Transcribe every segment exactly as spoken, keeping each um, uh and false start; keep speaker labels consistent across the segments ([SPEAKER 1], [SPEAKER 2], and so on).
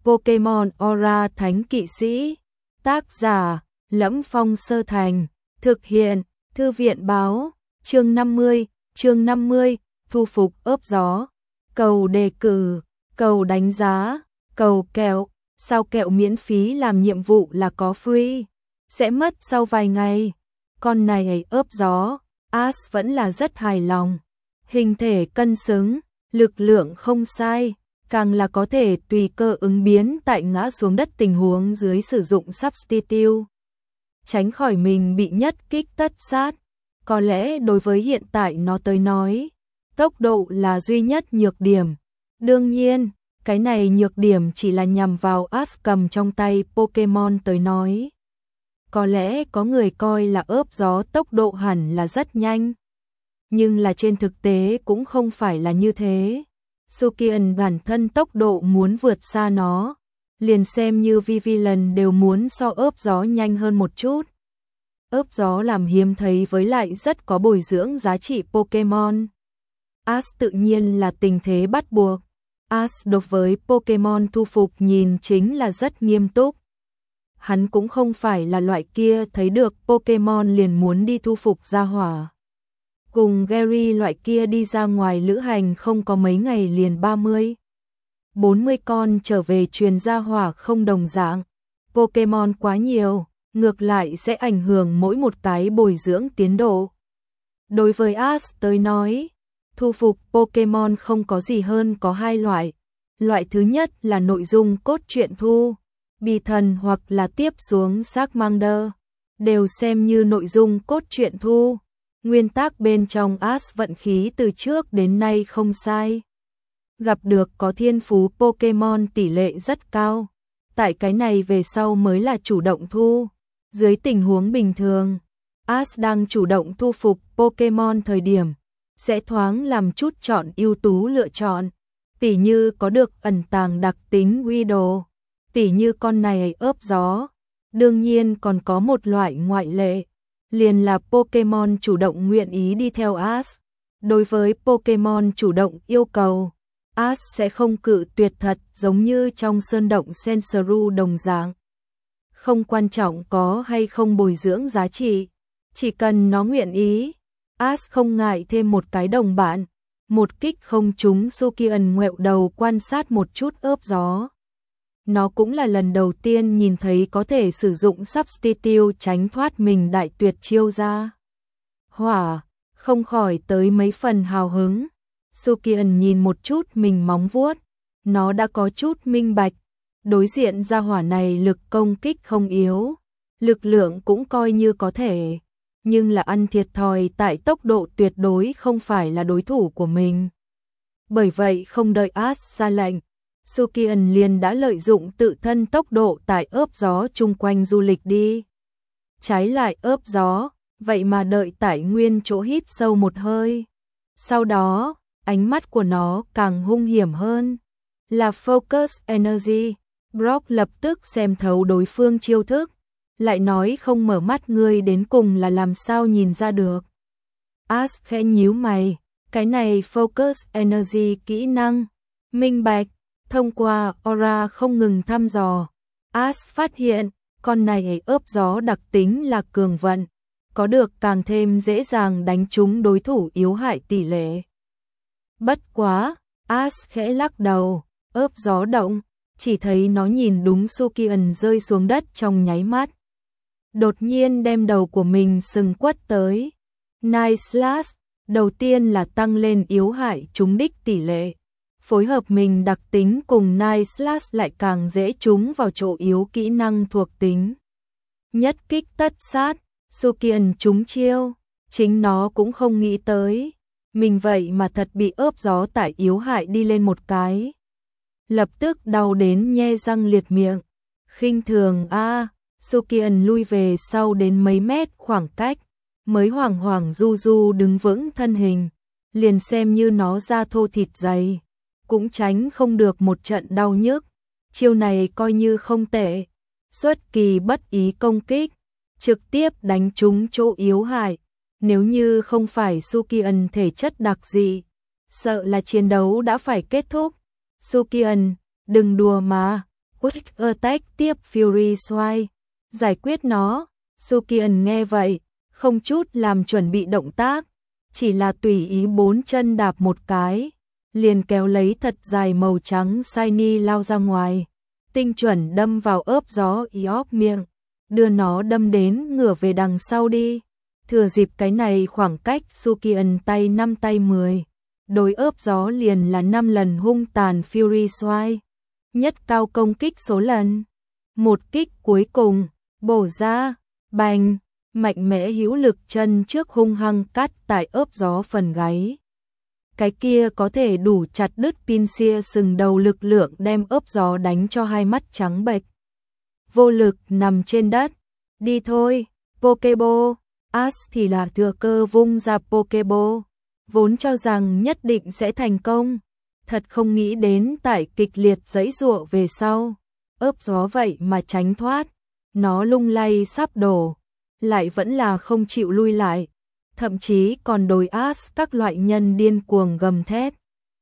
[SPEAKER 1] Pokemon Aura Thánh Kỵ Sĩ. Tác giả: Lẫm Phong Sơ Thành. Thực hiện: Thư viện báo. Chương năm mươi, chương năm mươi, thu phục ớp gió. Cầu đề cử, cầu đánh giá, cầu kẹo. Sao kẹo miễn phí làm nhiệm vụ là có free, sẽ mất sau vài ngày. Con này ớp gió, Ash vẫn là rất hài lòng. Hình thể cân xứng, lực lượng không sai, càng là có thể tùy cơ ứng biến tại ngã xuống đất tình huống dưới sử dụng substitute. Tránh khỏi mình bị nhất kích tất sát. Có lẽ đối với hiện tại nó tới nói, tốc độ là duy nhất nhược điểm. Đương nhiên, cái này nhược điểm chỉ là nhằm vào Ash cầm trong tay Pokemon tới nói. Có lẽ có người coi là ớp gió tốc độ hẳn là rất nhanh. Nhưng là trên thực tế cũng không phải là như thế. Sukian bản thân tốc độ muốn vượt xa nó. Liền xem như Vivillon đều muốn so ớp gió nhanh hơn một chút. Ớp gió làm hiếm thấy với lại rất có bồi dưỡng giá trị Pokemon. Ash tự nhiên là tình thế bắt buộc. Ash đối với Pokemon thu phục nhìn chính là rất nghiêm túc. Hắn cũng không phải là loại kia thấy được Pokemon liền muốn đi thu phục gia hỏa. Cùng Gary loại kia đi ra ngoài lữ hành không có mấy ngày liền ba mươi, bốn mươi con trở về truyền gia hỏa không đồng dạng. Pokemon quá nhiều, ngược lại sẽ ảnh hưởng mỗi một cái bồi dưỡng tiến độ. Đối với Ash tới nói, thu phục Pokemon không có gì hơn có hai loại. Loại thứ nhất là nội dung cốt truyện thu, Bì Thần hoặc là tiếp xuống Charmander, đều xem như nội dung cốt truyện thu. Nguyên tắc bên trong Ash vận khí từ trước đến nay không sai. Gặp được có thiên phú Pokemon tỷ lệ rất cao. Tại cái này về sau mới là chủ động thu. Dưới tình huống bình thường, Ash đang chủ động thu phục Pokemon thời điểm, sẽ thoáng làm chút chọn ưu tú lựa chọn. Tỉ như có được ẩn tàng đặc tính Weedle, tỉ như con này ớp gió. Đương nhiên còn có một loại ngoại lệ, liền là Pokemon chủ động nguyện ý đi theo Ash. Đối với Pokemon chủ động yêu cầu, Ash sẽ không cự tuyệt thật giống như trong sơn động Sensoru đồng dạng. Không quan trọng có hay không bồi dưỡng giá trị, chỉ cần nó nguyện ý, Ash không ngại thêm một cái đồng bạn. Một kích không trúng, Sukian ngoẹo đầu quan sát một chút ớp gió. Nó cũng là lần đầu tiên nhìn thấy có thể sử dụng substitute tránh thoát mình đại tuyệt chiêu ra. Hỏa, không khỏi tới mấy phần hào hứng. Sukian nhìn một chút mình móng vuốt, nó đã có chút minh bạch. Đối diện ra hỏa này lực công kích không yếu, lực lượng cũng coi như có thể, nhưng là ăn thiệt thòi tại tốc độ tuyệt đối không phải là đối thủ của mình. Bởi vậy không đợi Ash ra lệnh, Sukian liền đã lợi dụng tự thân tốc độ tại ớp gió chung quanh du lịch đi. Trái lại ớp gió, vậy mà đợi tại nguyên chỗ hít sâu một hơi. Sau đó, ánh mắt của nó càng hung hiểm hơn. Là Focus Energy. Brock lập tức xem thấu đối phương chiêu thức. Lại nói không mở mắt ngươi đến cùng là làm sao nhìn ra được. Ash khẽ nhíu mày. Cái này Focus Energy kỹ năng. Minh bạch. Thông qua aura không ngừng thăm dò, Ash phát hiện con này ớp gió đặc tính là cường vận, có được càng thêm dễ dàng đánh trúng đối thủ yếu hại tỷ lệ. Bất quá, Ash khẽ lắc đầu, ớp gió động, chỉ thấy nó nhìn đúng Sukian rơi xuống đất trong nháy mắt. Đột nhiên đem đầu của mình sừng quất tới. Night Slash, đầu tiên là tăng lên yếu hại trúng đích tỷ lệ. Phối hợp mình đặc tính cùng Night Slash lại càng dễ trúng vào chỗ yếu kỹ năng thuộc tính. Nhất kích tất sát, Sukian trúng chiêu, chính nó cũng không nghĩ tới. Mình vậy mà thật bị ớp gió tải yếu hại đi lên một cái. Lập tức đau đến nhe răng liệt miệng. Khinh thường a à, Sukian lui về sau đến mấy mét khoảng cách, mới hoảng hoảng du du đứng vững thân hình. Liền xem như nó da thô thịt dày, cũng tránh không được một trận đau nhức. Chiêu này coi như không tệ, xuất kỳ bất ý công kích, trực tiếp đánh trúng chỗ yếu hại. Nếu như không phải Sukian thể chất đặc dị, sợ là chiến đấu đã phải kết thúc. Sukian, đừng đùa mà, Quick Attack tiếp Fury Sway, giải quyết nó. Sukian nghe vậy, không chút làm chuẩn bị động tác, chỉ là tùy ý bốn chân đạp một cái, liền kéo lấy thật dài màu trắng shiny lao ra ngoài, tinh chuẩn đâm vào ớp gió Iop miệng, đưa nó đâm đến ngửa về đằng sau đi. Thừa dịp cái này khoảng cách Sukian tay năm tay mười, đối ớp gió liền là năm lần hung tàn Fury Sway, nhất cao công kích số lần. Một kích cuối cùng, bổ ra, bành, mạnh mẽ hữu lực chân trước hung hăng cắt tại ớp gió phần gáy. Cái kia có thể đủ chặt đứt Pincia sừng đầu lực lượng đem ớp gió đánh cho hai mắt trắng bệch. Vô lực nằm trên đất. Đi thôi, Pokeball. Ash thì là thừa cơ vung ra Pokeball, vốn cho rằng nhất định sẽ thành công, thật không nghĩ đến tại kịch liệt giãy giụa về sau, ớp gió vậy mà tránh thoát, nó lung lay sắp đổ, lại vẫn là không chịu lui lại, thậm chí còn đối Ash các loại nhân điên cuồng gầm thét.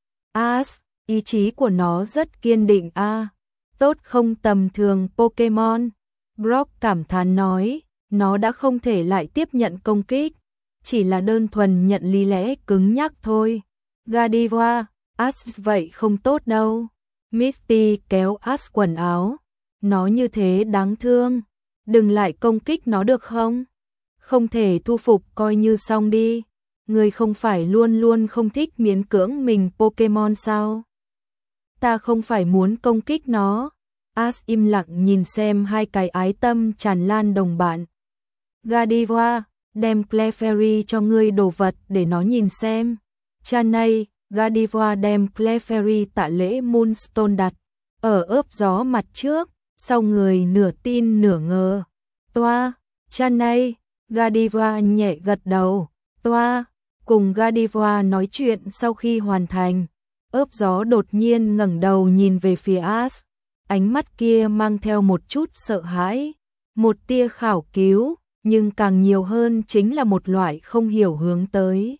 [SPEAKER 1] Ash, ý chí của nó rất kiên định a, à, tốt không tầm thường Pokemon. Brock cảm thán nói. Nó đã không thể lại tiếp nhận công kích, chỉ là đơn thuần nhận lý lẽ cứng nhắc thôi. Gardevoir, Ash vậy không tốt đâu. Misty kéo Ash quần áo, nó như thế đáng thương, đừng lại công kích nó được không? Không thể thu phục coi như xong đi, người không phải luôn luôn không thích miễn cưỡng mình Pokemon sao? Ta không phải muốn công kích nó. Ash im lặng nhìn xem hai cái ái tâm tràn lan đồng bạn. Gardevoir, đem Clefairy cho ngươi đồ vật để nó nhìn xem. Chanay, Gardevoir đem Clefairy tạ lễ Moonstone đặt ở ớp gió mặt trước, sau người nửa tin nửa ngờ. Toa, Chanay, Gardevoir nhẹ gật đầu. Toa, cùng Gardevoir nói chuyện sau khi hoàn thành, ớp gió đột nhiên ngẩng đầu nhìn về phía Ash, ánh mắt kia mang theo một chút sợ hãi, một tia khảo cứu, nhưng càng nhiều hơn chính là một loại không hiểu hướng tới.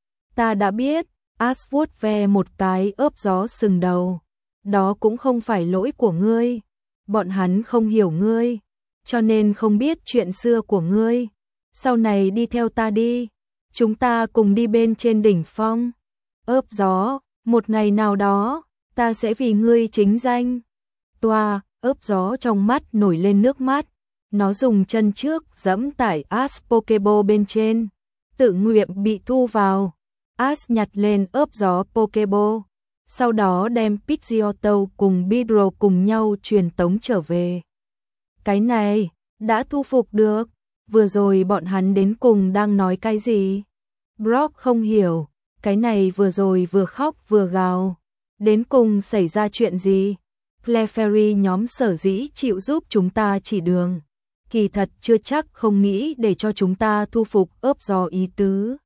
[SPEAKER 1] Ta đã biết, Ash vuốt ve một cái ớp gió sừng đầu, đó cũng không phải lỗi của ngươi, bọn hắn không hiểu ngươi, cho nên không biết chuyện xưa của ngươi, sau này đi theo ta đi, chúng ta cùng đi bên trên đỉnh phong. Ớp gió, một ngày nào đó, ta sẽ vì ngươi chính danh. Toa, ớp gió trong mắt nổi lên nước mắt. Nó dùng chân trước giẫm tại Ash Pokeball bên trên, tự nguyện bị thu vào. Ash nhặt lên ớp gió Pokeball, sau đó đem Pidgeotto cùng Beedrill cùng nhau truyền tống trở về. Cái này, đã thu phục được, vừa rồi bọn hắn đến cùng đang nói cái gì? Brock không hiểu, cái này vừa rồi vừa khóc vừa gào, đến cùng xảy ra chuyện gì? Clefairy nhóm sở dĩ chịu giúp chúng ta chỉ đường, kỳ thật chưa chắc không nghĩ để cho chúng ta thu phục ớp gió ý tứ.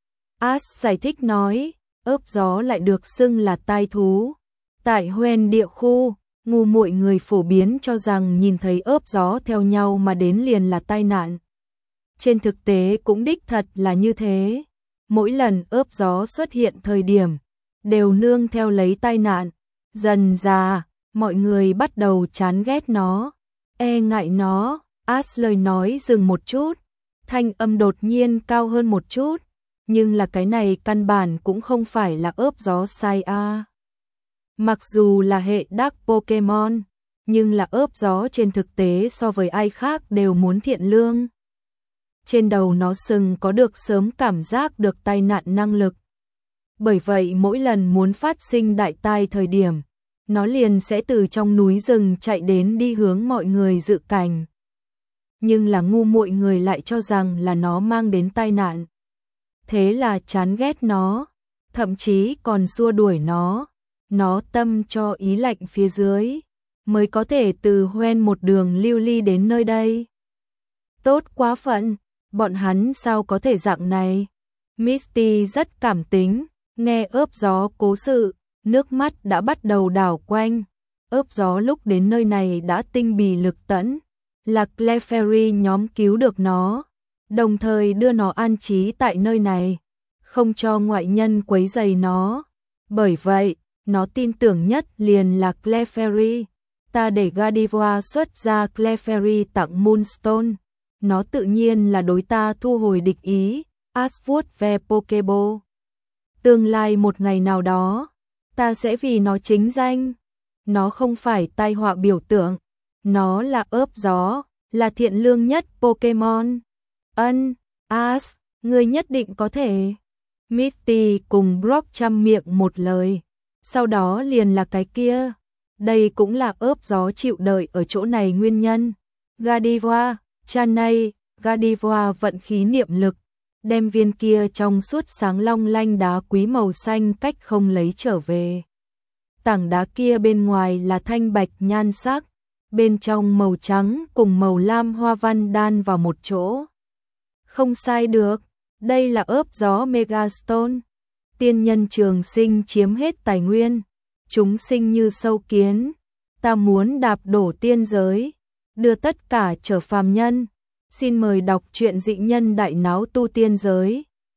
[SPEAKER 1] Ash giải thích nói, ớp gió lại được xưng là tai thú. Tại Hoenn địa khu, ngu muội người phổ biến cho rằng nhìn thấy ớp gió theo nhau mà đến liền là tai nạn. Trên thực tế cũng đích thật là như thế. Mỗi lần ớp gió xuất hiện thời điểm, đều nương theo lấy tai nạn. Dần dà, mọi người bắt đầu chán ghét nó, e ngại nó. Ash lời nói dừng một chút, thanh âm đột nhiên cao hơn một chút, nhưng là cái này căn bản cũng không phải là ớp gió sai a. Mặc dù là hệ Dark Pokemon, nhưng là ớp gió trên thực tế so với ai khác đều muốn thiện lương. Trên đầu nó sừng có được sớm cảm giác được tai nạn năng lực. Bởi vậy mỗi lần muốn phát sinh đại tai thời điểm, nó liền sẽ từ trong núi rừng chạy đến đi hướng mọi người dự cảnh. Nhưng là ngu muội người lại cho rằng là nó mang đến tai nạn. Thế là chán ghét nó, thậm chí còn xua đuổi nó, nó tâm cho ý lạnh phía dưới, mới có thể từ Hoenn một đường lưu ly đến nơi đây. Tốt quá phận, bọn hắn sao có thể dạng này? Misty rất cảm tính, nghe ớp gió cố sự, nước mắt đã bắt đầu đảo quanh. Ớp gió lúc đến nơi này đã tinh bì lực tẫn, là Clefairy nhóm cứu được nó, đồng thời đưa nó an trí tại nơi này, không cho ngoại nhân quấy rầy nó. Bởi vậy, nó tin tưởng nhất liền là Clefairy. Ta để Gardevoir xuất ra Clefairy tặng Moonstone, nó tự nhiên là đối ta thu hồi địch ý, Ashwood ve Pokeball. Tương lai một ngày nào đó, ta sẽ vì nó chính danh. Nó không phải tai họa biểu tượng, nó là ớp gió, là thiện lương nhất Pokemon. Ân, Ash, ngươi nhất định có thể. Misty cùng Brock chăm miệng một lời, sau đó liền là cái kia. Đây cũng là ớp gió chịu đợi ở chỗ này nguyên nhân. Gardevoir, Chanay, Gardevoir vận khí niệm lực, đem viên kia trong suốt sáng long lanh đá quý màu xanh cách không lấy trở về. Tảng đá kia bên ngoài là thanh bạch nhan sắc, bên trong màu trắng cùng màu lam hoa văn đan vào một chỗ. Không sai được, đây là ớp gió Megastone. Tiên nhân trường sinh chiếm hết tài nguyên, chúng sinh như sâu kiến, ta muốn đạp đổ tiên giới, đưa tất cả trở phàm nhân. Xin mời đọc truyện Dị Nhân Đại Náo Tu Tiên Giới.